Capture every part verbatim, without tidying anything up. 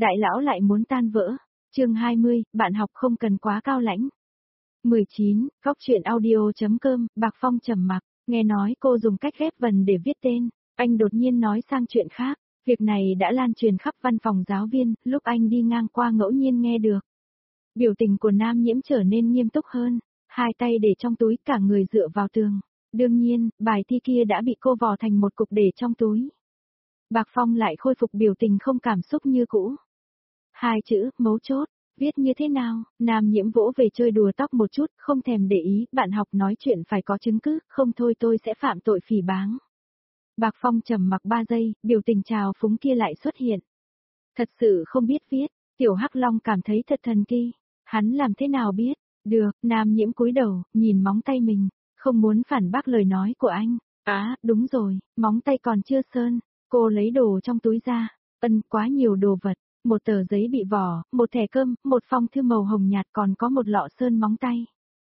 đại lão lại muốn tan vỡ. Chương hai mươi, bạn học không cần quá cao lãnh. mười chín, góc truyện audio.com, Bạc Phong trầm mặc, nghe nói cô dùng cách ghép vần để viết tên, anh đột nhiên nói sang chuyện khác, việc này đã lan truyền khắp văn phòng giáo viên, lúc anh đi ngang qua ngẫu nhiên nghe được. Biểu tình của Nam Nhiễm trở nên nghiêm túc hơn, hai tay để trong túi, cả người dựa vào tường. Đương nhiên, bài thi kia đã bị cô vò thành một cục để trong túi. Bạc Phong lại khôi phục biểu tình không cảm xúc như cũ. Hai chữ, mấu chốt, viết như thế nào? Nam Nhiễm vỗ về chơi đùa tóc một chút, không thèm để ý, bạn học nói chuyện phải có chứng cứ, không thôi tôi sẽ phạm tội phỉ báng. Bạc Phong trầm mặc ba giây, biểu tình trào phúng kia lại xuất hiện. Thật sự không biết viết, Tiểu Hắc Long cảm thấy thật thần kỳ. Hắn làm thế nào biết? Được, Nam Nhiễm cúi đầu, nhìn móng tay mình, không muốn phản bác lời nói của anh. Á, đúng rồi, móng tay còn chưa sơn. Cô lấy đồ trong túi ra, ân quá nhiều đồ vật, một tờ giấy bị vỏ, một thẻ cơm, một phong thư màu hồng nhạt còn có một lọ sơn móng tay.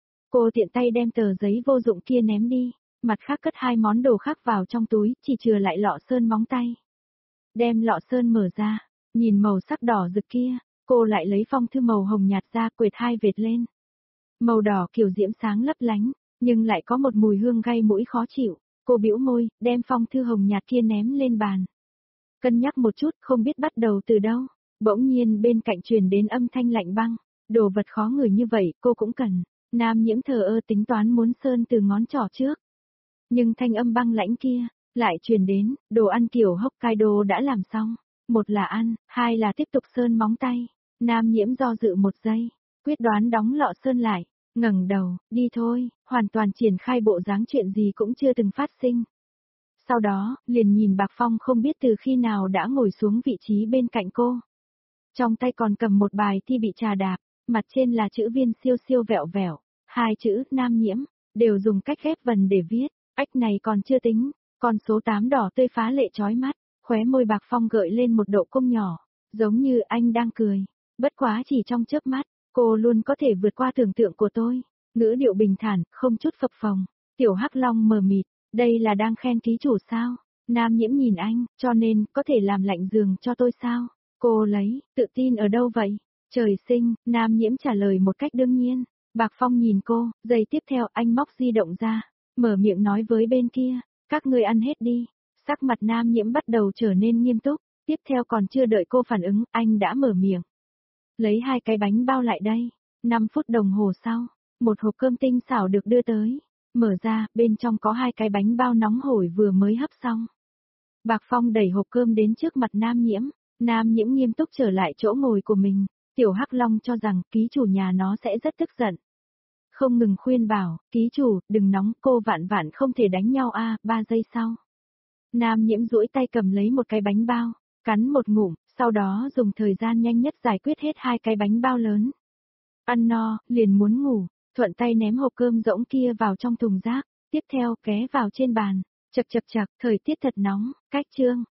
Cô tiện tay đem tờ giấy vô dụng kia ném đi, mặt khác cất hai món đồ khác vào trong túi, chỉ chừa lại lọ sơn móng tay. Đem lọ sơn mở ra, nhìn màu sắc đỏ rực kia, cô lại lấy phong thư màu hồng nhạt ra quệt hai vệt lên. Màu đỏ kiểu diễm sáng lấp lánh, nhưng lại có một mùi hương gây mũi khó chịu. Cô bĩu môi, đem phong thư hồng nhạt kia ném lên bàn. Cân nhắc một chút, không biết bắt đầu từ đâu. Bỗng nhiên bên cạnh truyền đến âm thanh lạnh băng. Đồ vật khó ngửi như vậy, cô cũng cần. Nam Nhiễm thờ ơ tính toán muốn sơn từ ngón trỏ trước. Nhưng thanh âm băng lãnh kia, lại truyền đến, đồ ăn kiểu Hokkaido đã làm xong. Một là ăn, hai là tiếp tục sơn móng tay. Nam Nhiễm do dự một giây, quyết đoán đóng lọ sơn lại. Ngẩng đầu, đi thôi, hoàn toàn triển khai bộ dáng chuyện gì cũng chưa từng phát sinh. Sau đó, liền nhìn Bạc Phong không biết từ khi nào đã ngồi xuống vị trí bên cạnh cô. Trong tay còn cầm một bài thi bị trà đạp, mặt trên là chữ viên siêu siêu vẹo vẹo, hai chữ Nam Nhiễm, đều dùng cách ghép vần để viết, ách này còn chưa tính, con số tám đỏ tươi phá lệ chói mắt, khóe môi Bạc Phong gợi lên một độ cong nhỏ, giống như anh đang cười, bất quá chỉ trong chớp mắt. Cô luôn có thể vượt qua tưởng tượng của tôi. Ngữ điệu bình thản, không chút phập phồng. Tiểu Hắc Long mờ mịt, đây là đang khen ký chủ sao? Nam Nhiễm nhìn anh, cho nên, có thể làm lạnh giường cho tôi sao? Cô lấy, tự tin ở đâu vậy? Trời sinh, Nam Nhiễm trả lời một cách đương nhiên. Bạc Phong nhìn cô, giây tiếp theo anh móc di động ra, mở miệng nói với bên kia, các ngươi ăn hết đi. Sắc mặt Nam Nhiễm bắt đầu trở nên nghiêm túc, tiếp theo còn chưa đợi cô phản ứng, anh đã mở miệng. Lấy hai cái bánh bao lại đây. năm phút đồng hồ sau, một hộp cơm tinh xảo được đưa tới. Mở ra, bên trong có hai cái bánh bao nóng hổi vừa mới hấp xong. Bạc Phong đẩy hộp cơm đến trước mặt Nam Nhiễm. Nam Nhiễm nghiêm túc trở lại chỗ ngồi của mình. Tiểu Hắc Long cho rằng ký chủ nhà nó sẽ rất tức giận. Không ngừng khuyên bảo, ký chủ, đừng nóng, cô vạn vạn không thể đánh nhau a. À, ba giây sau. Nam Nhiễm duỗi tay cầm lấy một cái bánh bao, cắn một ngụm. Sau đó dùng thời gian nhanh nhất giải quyết hết hai cái bánh bao lớn. Ăn no, liền muốn ngủ, thuận tay ném hộp cơm rỗng kia vào trong thùng rác, tiếp theo ké vào trên bàn, chật chật chật, thời tiết thật nóng, cách chương.